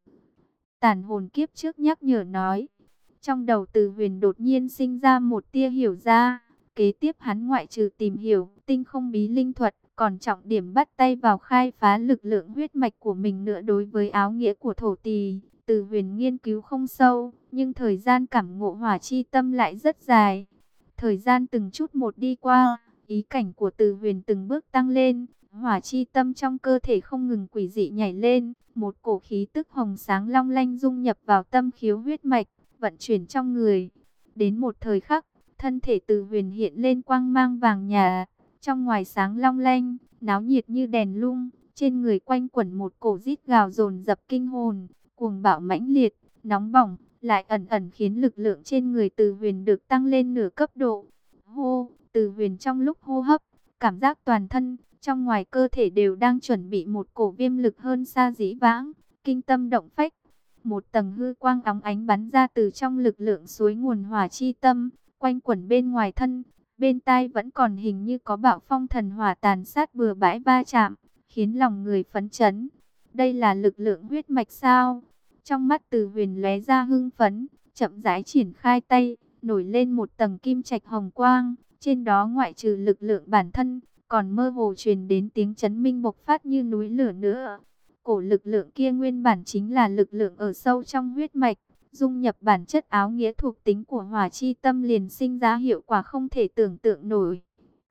S1: Tàn hồn kiếp trước nhắc nhở nói. Trong đầu Từ Huyền đột nhiên sinh ra một tia hiểu ra. Kế tiếp hắn ngoại trừ tìm hiểu tinh không bí linh thuật, còn trọng điểm bắt tay vào khai phá lực lượng huyết mạch của mình nữa. Đối với áo nghĩa của thổ tỳ, Từ Huyền nghiên cứu không sâu, nhưng thời gian cảm ngộ hỏa chi tâm lại rất dài. Thời gian từng chút một đi qua, ý cảnh của Từ Huyền từng bước tăng lên, hỏa chi tâm trong cơ thể không ngừng quỷ dị nhảy lên, một cổ khí tức hồng sáng long lanh dung nhập vào tâm khiếu huyết mạch, vận chuyển trong người. Đến một thời khắc, thân thể Từ Huyền hiện lên quang mang vàng nhà, trong ngoài sáng long lanh, náo nhiệt như đèn lung, trên người quanh quẩn một cổ rít gào dồn dập kinh hồn, cuồng bạo mãnh liệt, nóng bỏng, lại ẩn ẩn khiến lực lượng trên người Từ Huyền được tăng lên nửa cấp độ. Hô, Từ Huyền trong lúc hô hấp, cảm giác toàn thân, trong ngoài cơ thể đều đang chuẩn bị một cổ viêm lực hơn xa dĩ vãng, kinh tâm động phách. Một tầng hư quang óng ánh bắn ra từ trong lực lượng suối nguồn hỏa chi tâm, quanh quẩn bên ngoài thân, bên tai vẫn còn hình như có bạo phong thần hỏa tàn sát bừa bãi va chạm, khiến lòng người phấn chấn. Đây là lực lượng huyết mạch sao? Trong mắt Từ Huyền lóe ra hưng phấn, chậm rãi triển khai tay, nổi lên một tầng kim trạch hồng quang, trên đó ngoại trừ lực lượng bản thân, còn mơ hồ truyền đến tiếng chấn minh bộc phát như núi lửa nữa. Cổ lực lượng kia nguyên bản chính là lực lượng ở sâu trong huyết mạch, dung nhập bản chất áo nghĩa thuộc tính của hỏa chi tâm liền sinh ra hiệu quả không thể tưởng tượng nổi.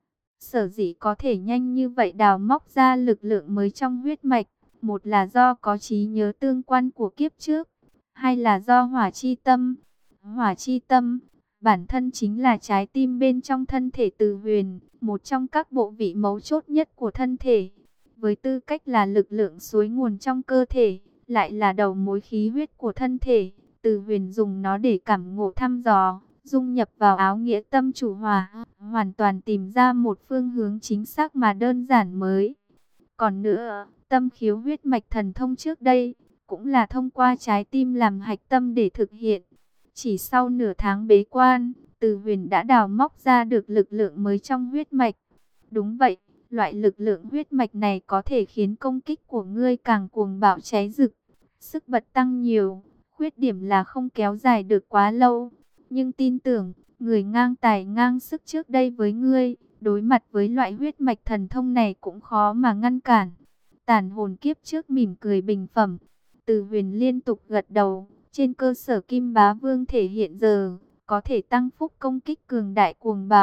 S1: Sở dĩ có thể nhanh như vậy đào móc ra lực lượng mới trong huyết mạch, một là do có trí nhớ tương quan của kiếp trước, hai là do hỏa chi tâm. Hỏa chi tâm bản thân chính là trái tim bên trong thân thể Từ Huyền, một trong các bộ vị mấu chốt nhất của thân thể. Với tư cách là lực lượng suối nguồn trong cơ thể, lại là đầu mối khí huyết của thân thể. Từ Huyền dùng nó để cảm ngộ thăm dò, dung nhập vào áo nghĩa tâm chủ hỏa, hoàn toàn tìm ra một phương hướng chính xác mà đơn giản mới. Còn nữa, tâm khiếu huyết mạch thần thông trước đây, cũng là thông qua trái tim làm hạch tâm để thực hiện. Chỉ sau nửa tháng bế quan, Từ Huyền đã đào móc ra được lực lượng mới trong huyết mạch. Đúng vậy, loại lực lượng huyết mạch này có thể khiến công kích của ngươi càng cuồng bạo cháy rực, sức bật tăng nhiều. Khuyết điểm là không kéo dài được quá lâu. Nhưng tin tưởng, người ngang tài ngang sức trước đây với ngươi, đối mặt với loại huyết mạch thần thông này cũng khó mà ngăn cản. Tàn hồn kiếp trước mỉm cười bình phẩm. Từ Huyền liên tục gật đầu. Trên cơ sở Kim Bá Vương thể hiện giờ, có thể tăng phúc công kích cường đại cuồng bạo,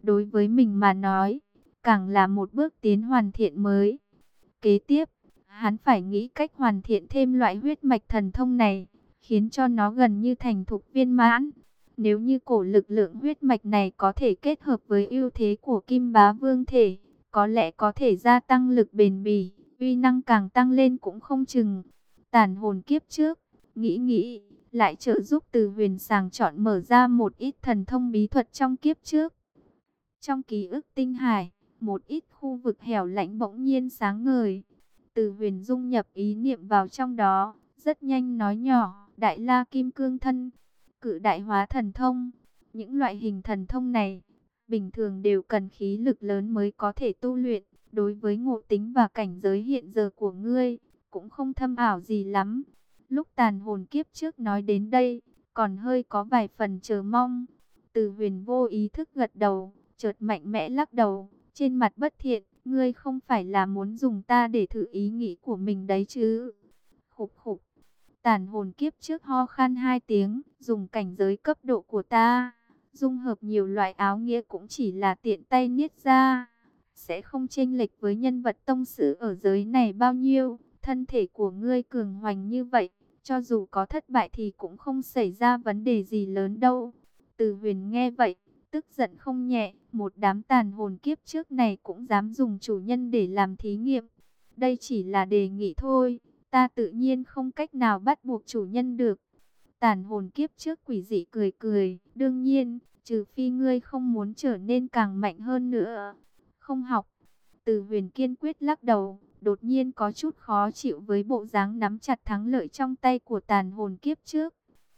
S1: đối với mình mà nói, càng là một bước tiến hoàn thiện mới. Kế tiếp, hắn phải nghĩ cách hoàn thiện thêm loại huyết mạch thần thông này, khiến cho nó gần như thành thục viên mãn. Nếu như cổ lực lượng huyết mạch này có thể kết hợp với ưu thế của Kim Bá Vương thể, có lẽ có thể gia tăng lực bền bỉ, uy năng càng tăng lên cũng không chừng. Tàn hồn kiếp trước, nghĩ nghĩ, lại trợ giúp Từ Huyền sàng chọn mở ra một ít thần thông bí thuật trong kiếp trước. Trong ký ức tinh hải, một ít khu vực hẻo lánh bỗng nhiên sáng ngời. Từ Huyền dung nhập ý niệm vào trong đó, rất nhanh nói nhỏ, Đại La Kim Cương Thân, Cự Đại Hóa Thần Thông. Những loại hình thần thông này, bình thường đều cần khí lực lớn mới có thể tu luyện. Đối với ngộ tính và cảnh giới hiện giờ của ngươi, cũng không thâm ảo gì lắm. Lúc tàn hồn kiếp trước nói đến đây, còn hơi có vài phần chờ mong. Từ Huyền vô ý thức gật đầu, chợt mạnh mẽ lắc đầu, trên mặt bất thiện, ngươi không phải là muốn dùng ta để thử ý nghĩ của mình đấy chứ? Khục khục. Tàn hồn kiếp trước ho khan hai tiếng, dùng cảnh giới cấp độ của ta, dung hợp nhiều loại áo nghĩa cũng chỉ là tiện tay niết ra, sẽ không chênh lệch với nhân vật tông sư ở giới này bao nhiêu. Thân thể của ngươi cường hoành như vậy, cho dù có thất bại thì cũng không xảy ra vấn đề gì lớn đâu. Từ Huyền nghe vậy, tức giận không nhẹ, một đám tàn hồn kiếp trước này cũng dám dùng chủ nhân để làm thí nghiệm. Đây chỉ là đề nghị thôi, ta tự nhiên không cách nào bắt buộc chủ nhân được. Tàn hồn kiếp trước quỷ dị cười cười, đương nhiên, trừ phi ngươi không muốn trở nên càng mạnh hơn nữa. Không học. Từ Huyền kiên quyết lắc đầu, đột nhiên có chút khó chịu với bộ dáng nắm chặt thắng lợi trong tay của tàn hồn kiếp trước.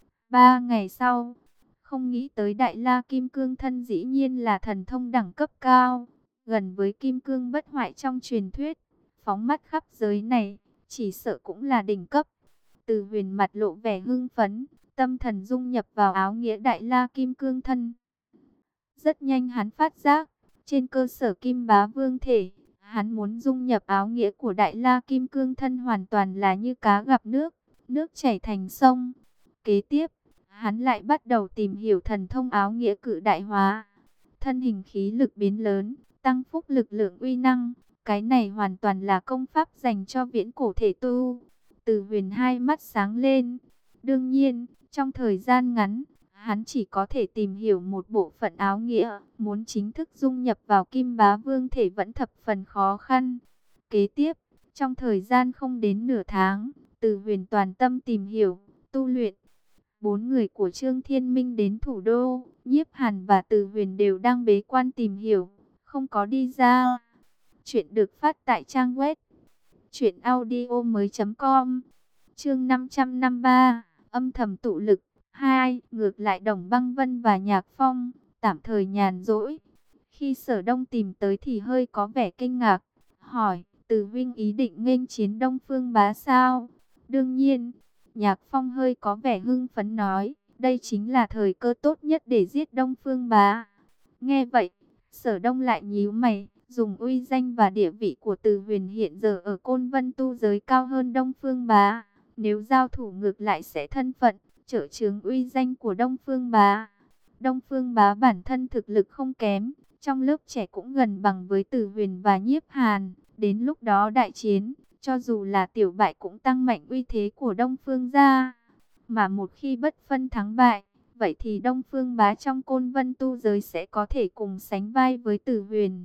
S1: Ba ngày sau, không nghĩ tới Đại La Kim Cương Thân dĩ nhiên là thần thông đẳng cấp cao, gần với Kim Cương bất hoại trong truyền thuyết, phóng mắt khắp giới này, chỉ sợ cũng là đỉnh cấp. Từ Huyền mặt lộ vẻ hưng phấn, tâm thần dung nhập vào áo nghĩa Đại La Kim Cương Thân. Rất nhanh hắn phát giác, trên cơ sở Kim Bá Vương thể, hắn muốn dung nhập áo nghĩa của Đại La Kim Cương Thân hoàn toàn là như cá gặp nước, nước chảy thành sông. Kế tiếp, hắn lại bắt đầu tìm hiểu thần thông áo nghĩa Cự Đại Hóa. Thân hình khí lực biến lớn, tăng phúc lực lượng uy năng, cái này hoàn toàn là công pháp dành cho viễn cổ thể tu. Từ Huyền hai mắt sáng lên. Đương nhiên, trong thời gian ngắn, hắn chỉ có thể tìm hiểu một bộ phận áo nghĩa, muốn chính thức dung nhập vào Kim Bá Vương thể vẫn thập phần khó khăn. Kế tiếp, trong thời gian không đến nửa tháng, Từ Huyền toàn tâm tìm hiểu, tu luyện. Bốn người của Trương Thiên Minh đến thủ đô, Nhiếp Hàn và Từ Huyền đều đang bế quan tìm hiểu, không có đi ra. Chuyện được phát tại trang web truyện audio mới chấm com. Chương năm trăm năm mươi ba, âm thầm tụ lực. Hai, ngược lại Đồng Băng Vân và Nhạc Phong tạm thời nhàn rỗi. Khi Sở Đông tìm tới thì hơi có vẻ kinh ngạc, hỏi: Từ huynh ý định nghênh chiến Đông Phương Bá sao? Đương nhiên. Nhạc Phong hơi có vẻ hưng phấn nói, đây chính là thời cơ tốt nhất để giết Đông Phương Bá. Nghe vậy, Sở Đông lại nhíu mày, dùng uy danh và địa vị của Từ Huyền hiện giờ ở Côn Vân tu giới cao hơn Đông Phương Bá, nếu giao thủ ngược lại sẽ thân phận trợ chướng uy danh của Đông Phương Bá. Đông Phương Bá bản thân thực lực không kém, trong lớp trẻ cũng gần bằng với Từ Huyền và Nhiếp Hàn, đến lúc đó đại chiến, cho dù là tiểu bại cũng tăng mạnh uy thế của Đông Phương gia. Mà một khi bất phân thắng bại, vậy thì Đông Phương Bá trong Côn Vân tu giới sẽ có thể cùng sánh vai với Từ Huyền.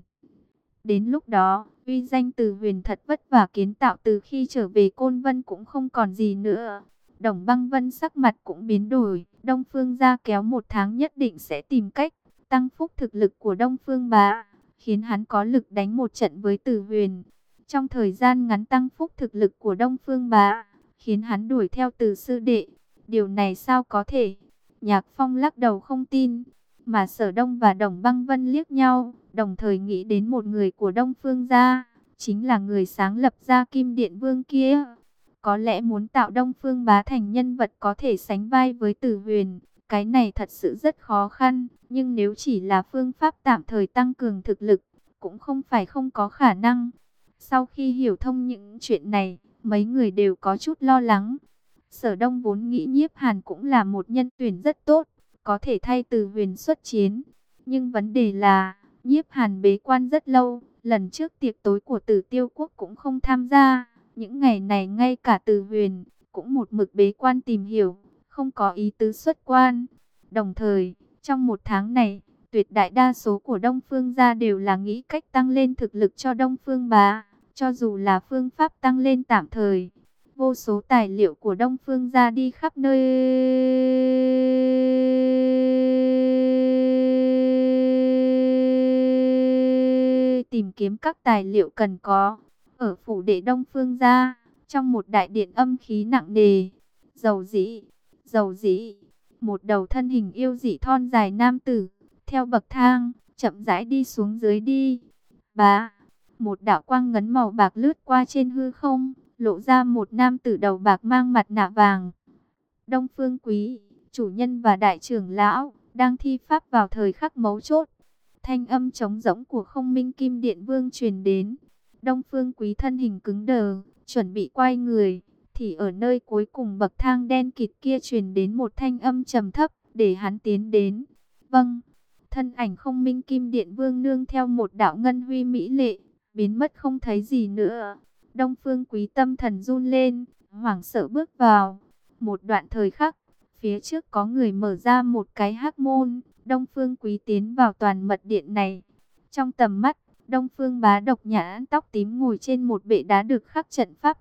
S1: Đến lúc đó, uy danh Từ Huyền thật vất vả kiến tạo từ khi trở về Côn Vân cũng không còn gì nữa. Đồng Băng Vân sắc mặt cũng biến đổi, Đông Phương gia kéo một tháng nhất định sẽ tìm cách tăng phúc thực lực của Đông Phương Bá, khiến hắn có lực đánh một trận với Từ Huyền. Trong thời gian ngắn tăng phúc thực lực của Đông Phương Bá, khiến hắn đuổi theo Từ sư đệ. Điều này sao có thể? Nhạc Phong lắc đầu không tin, mà Sở Đông và Đồng Băng Vân liếc nhau, đồng thời nghĩ đến một người của Đông Phương gia, chính là người sáng lập ra Kim Điện Vương kia. Có lẽ muốn tạo Đông Phương Bá thành nhân vật có thể sánh vai với Từ Huyền, cái này thật sự rất khó khăn, nhưng nếu chỉ là phương pháp tạm thời tăng cường thực lực, cũng không phải không có khả năng. Sau khi hiểu thông những chuyện này, mấy người đều có chút lo lắng. Sở Đông vốn nghĩ Nhiếp Hàn cũng là một nhân tuyển rất tốt, có thể thay Từ Huyền xuất chiến. Nhưng vấn đề là, Nhiếp Hàn bế quan rất lâu, lần trước tiệc tối của Tử Tiêu Quốc cũng không tham gia. Những ngày này ngay cả Từ Huyền cũng một mực bế quan tìm hiểu, không có ý tứ xuất quan. Đồng thời, trong một tháng này, tuyệt đại đa số của Đông Phương gia đều là nghĩ cách tăng lên thực lực cho Đông Phương bá, cho dù là phương pháp tăng lên tạm thời. Vô số tài liệu của Đông Phương gia đi khắp nơi tìm kiếm các tài liệu cần có. Ở phủ đệ Đông Phương gia, trong một đại điện âm khí nặng nề, dầu dĩ, dầu dĩ, một đầu thân hình yêu dị thon dài nam tử, theo bậc thang, chậm rãi đi xuống dưới đi. Bá, một đạo quang ngấn màu bạc lướt qua trên hư không, lộ ra một nam tử đầu bạc mang mặt nạ vàng. Đông Phương Quý, chủ nhân và đại trưởng lão, đang thi pháp vào thời khắc mấu chốt. Thanh âm trống rỗng của Không Minh Kim Điện Vương truyền đến. Đông Phương Quý thân hình cứng đờ, chuẩn bị quay người, thì ở nơi cuối cùng bậc thang đen kịt kia truyền đến một thanh âm trầm thấp, để hắn tiến đến. Vâng, thân ảnh Không Minh Kim Điện Vương nương theo một đạo ngân huy mỹ lệ, biến mất không thấy gì nữa. Đông Phương Quý tâm thần run lên, hoảng sợ bước vào. Một đoạn thời khắc, phía trước có người mở ra một cái hắc môn. Đông Phương Quý tiến vào toàn mật điện này. Trong tầm mắt, Đông Phương bá độc nhãn tóc tím ngồi trên một bệ đá được khắc trận pháp.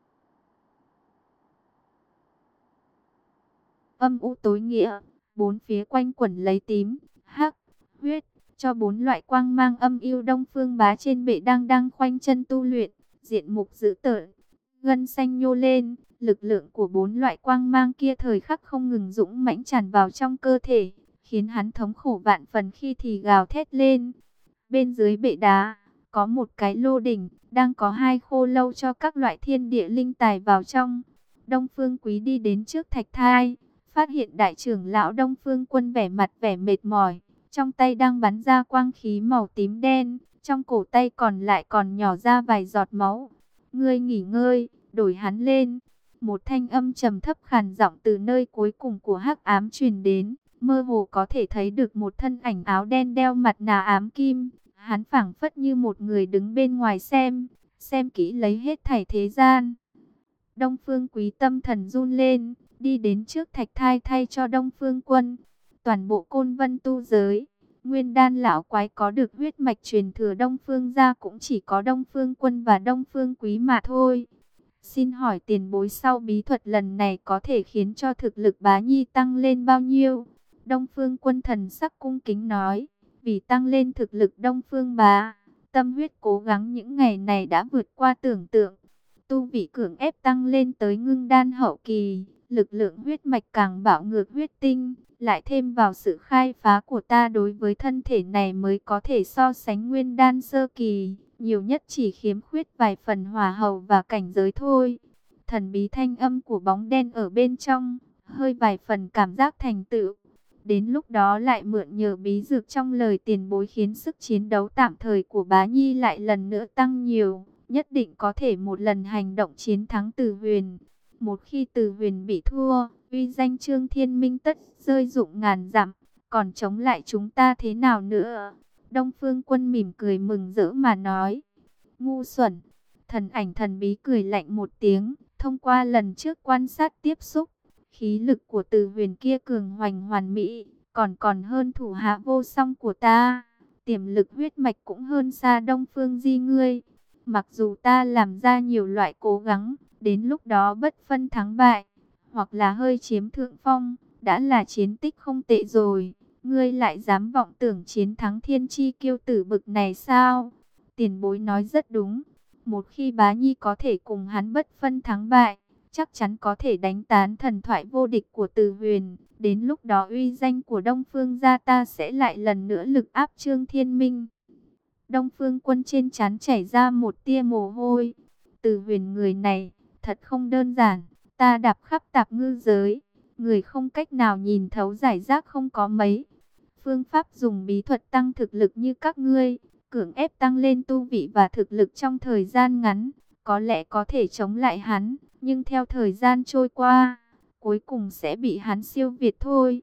S1: Âm u tối nghĩa, bốn phía quanh quẩn lấy tím, hắc, huyết, cho bốn loại quang mang âm yêu. Đông Phương bá trên bệ đang đang khoanh chân tu luyện, diện mục dữ tợn, gân xanh nhô lên. Lực lượng của bốn loại quang mang kia thời khắc không ngừng dũng mãnh tràn vào trong cơ thể, khiến hắn thống khổ vạn phần, khi thì gào thét lên. Bên dưới bệ đá, có một cái lô đỉnh, đang có hai khô lâu cho các loại thiên địa linh tài vào trong. Đông Phương Quý đi đến trước thạch thai, phát hiện đại trưởng lão Đông Phương Quân vẻ mặt vẻ mệt mỏi, trong tay đang bắn ra quang khí màu tím đen, trong cổ tay còn lại còn nhỏ ra vài giọt máu. Ngươi nghỉ ngơi, đổi hắn lên. Một thanh âm trầm thấp khàn giọng từ nơi cuối cùng của hắc ám truyền đến, mơ hồ có thể thấy được một thân ảnh áo đen đeo mặt nạ ám kim. Hắn phảng phất như một người đứng bên ngoài xem, xem kỹ lấy hết thảy thế gian. Đông Phương Quý tâm thần run lên, đi đến trước thạch thai thay cho Đông Phương Quân. Toàn bộ Côn Vân tu giới, Nguyên Đan lão quái có được huyết mạch truyền thừa Đông Phương gia cũng chỉ có Đông Phương Quân và Đông Phương Quý mà thôi. Xin hỏi tiền bối, sau bí thuật lần này có thể khiến cho thực lực bá nhi tăng lên bao nhiêu? Đông Phương Quân thần sắc cung kính nói, vì tăng lên thực lực Đông Phương bá, tâm huyết cố gắng những ngày này đã vượt qua tưởng tượng. Tu vị cưỡng ép tăng lên tới ngưng đan hậu kỳ, lực lượng huyết mạch càng bạo ngược huyết tinh, lại thêm vào sự khai phá của ta đối với thân thể này mới có thể so sánh nguyên đan sơ kỳ, nhiều nhất chỉ khiếm khuyết vài phần hỏa hầu và cảnh giới thôi. Thần bí thanh âm của bóng đen ở bên trong, hơi vài phần cảm giác thành tựu. Đến lúc đó lại mượn nhờ bí dược trong lời tiền bối, khiến sức chiến đấu tạm thời của bá nhi lại lần nữa tăng nhiều, nhất định có thể một lần hành động chiến thắng Từ Huyền. Một khi Từ Huyền bị thua, uy danh Trương Thiên Minh tất rơi rụng ngàn dặm, còn chống lại chúng ta thế nào nữa? Đông Phương Quân mỉm cười mừng rỡ mà nói. Ngu xuẩn! Thần ảnh thần bí cười lạnh một tiếng, thông qua lần trước quan sát tiếp xúc, khí lực của Từ Huyền kia cường hoành hoàn mỹ, còn còn hơn thủ hạ vô song của ta. Tiềm lực huyết mạch cũng hơn xa Đông Phương Di ngươi. Mặc dù ta làm ra nhiều loại cố gắng, đến lúc đó bất phân thắng bại, hoặc là hơi chiếm thượng phong, đã là chiến tích không tệ rồi. Ngươi lại dám vọng tưởng chiến thắng thiên chi kiêu tử bực này sao? Tiền bối nói rất đúng. Một khi bá nhi có thể cùng hắn bất phân thắng bại, chắc chắn có thể đánh tán thần thoại vô địch của Từ Huyền. Đến lúc đó uy danh của Đông Phương gia ta sẽ lại lần nữa lực áp Trương Thiên Minh. Đông Phương Quân trên trán chảy ra một tia mồ hôi. Từ Huyền người này thật không đơn giản. Ta đạp khắp tạp ngư giới, người không cách nào nhìn thấu giải rác không có mấy. Phương pháp dùng bí thuật tăng thực lực như các ngươi, cưỡng ép tăng lên tu vị và thực lực trong thời gian ngắn, có lẽ có thể chống lại hắn, nhưng theo thời gian trôi qua, cuối cùng sẽ bị hắn siêu việt thôi.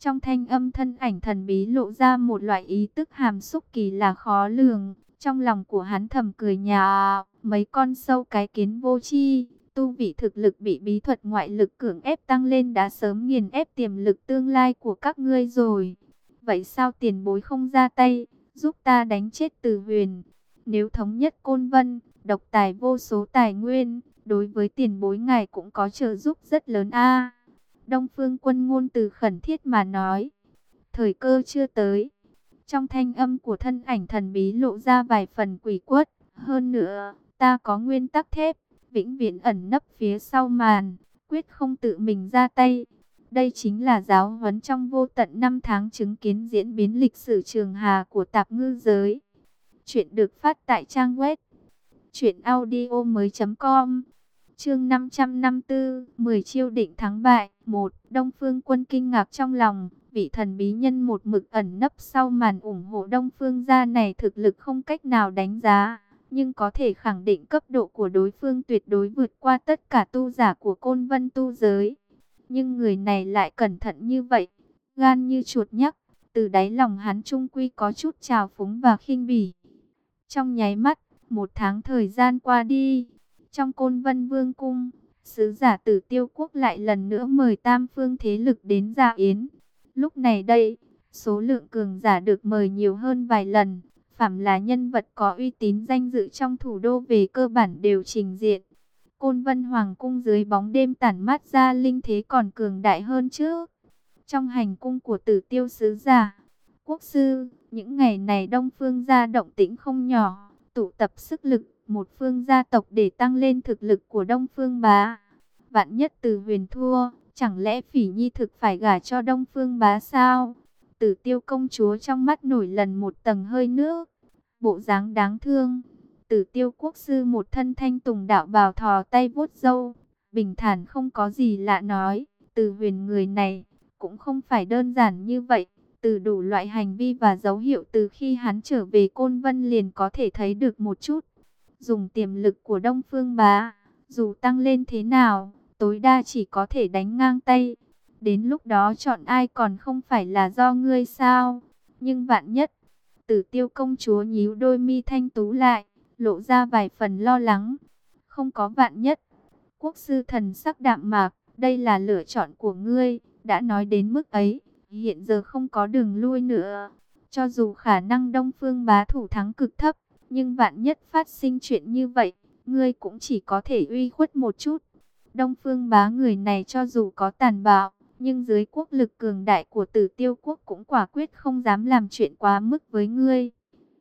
S1: Trong thanh âm thân ảnh thần bí lộ ra một loại ý tức hàm xúc kỳ lạ khó lường. Trong lòng của hắn thầm cười nhạo, mấy con sâu cái kiến vô tri, tu vị thực lực bị bí thuật ngoại lực cưỡng ép tăng lên đã sớm nghiền ép tiềm lực tương lai của các ngươi rồi. Vậy sao tiền bối không ra tay, giúp ta đánh chết Từ Huyền? Nếu thống nhất Côn Vân, độc tài vô số tài nguyên, đối với tiền bối ngài cũng có trợ giúp rất lớn a. Đông Phương Quân ngôn từ khẩn thiết mà nói. Thời cơ chưa tới. Trong thanh âm của thân ảnh thần bí lộ ra vài phần quỷ quất. Hơn nữa, ta có nguyên tắc thép, vĩnh viễn ẩn nấp phía sau màn, quyết không tự mình ra tay. Đây chính là giáo huấn trong vô tận năm tháng chứng kiến diễn biến lịch sử trường hà của tạp ngư giới. Chuyện được phát tại trang web truyện audio mới chấm com. Chương năm trăm năm mươi tư, mười chiêu định thắng bại. Một, Đông Phương Quân kinh ngạc trong lòng, vị thần bí nhân một mực ẩn nấp sau màn ủng hộ Đông Phương gia này thực lực không cách nào đánh giá, nhưng có thể khẳng định cấp độ của đối phương tuyệt đối vượt qua tất cả tu giả của Côn Vân tu giới. Nhưng người này lại cẩn thận như vậy, gan như chuột nhắt, từ đáy lòng hắn trung quy có chút trào phúng và khinh bỉ. Trong nháy mắt, một tháng thời gian qua đi, trong Côn Vân Vương cung, sứ giả Tử Tiêu quốc lại lần nữa mời tam phương thế lực đến gia yến. Lúc này đây, số lượng cường giả được mời nhiều hơn vài lần, phàm là nhân vật có uy tín danh dự trong thủ đô về cơ bản đều trình diện. Côn Vân Hoàng cung dưới bóng đêm tản mát ra linh thế còn cường đại hơn trước. Trong hành cung của Tử Tiêu sứ giả, quốc sư, những ngày này Đông Phương gia động tĩnh không nhỏ, tụ tập sức lực một phương gia tộc để tăng lên thực lực của Đông Phương bá. Vạn nhất Từ Huyền thua, chẳng lẽ Phỉ Nhi thực phải gả cho Đông Phương bá sao? Tử Tiêu công chúa trong mắt nổi lần một tầng hơi nước, bộ dáng đáng thương. Tử Tiêu quốc sư một thân thanh tùng đạo bào, thò tay vuốt râu, bình thản không có gì lạ nói, Từ Huyền người này cũng không phải đơn giản như vậy. Từ đủ loại hành vi và dấu hiệu từ khi hắn trở về Côn Vân liền có thể thấy được một chút. Dùng tiềm lực của Đông Phương bá, dù tăng lên thế nào, tối đa chỉ có thể đánh ngang tay. Đến lúc đó chọn ai còn không phải là do ngươi sao? Nhưng vạn nhất, Tử Tiêu công chúa nhíu đôi mi thanh tú lại, lộ ra vài phần lo lắng. Không có vạn nhất. Quốc sư thần sắc đạm mạc, đây là lựa chọn của ngươi, đã nói đến mức ấy, hiện giờ không có đường lui nữa. Cho dù khả năng Đông Phương bá thủ thắng cực thấp, nhưng vạn nhất phát sinh chuyện như vậy, ngươi cũng chỉ có thể uy khuất một chút. Đông Phương bá người này cho dù có tàn bạo, nhưng dưới quốc lực cường đại của Tử Tiêu quốc cũng quả quyết không dám làm chuyện quá mức với ngươi.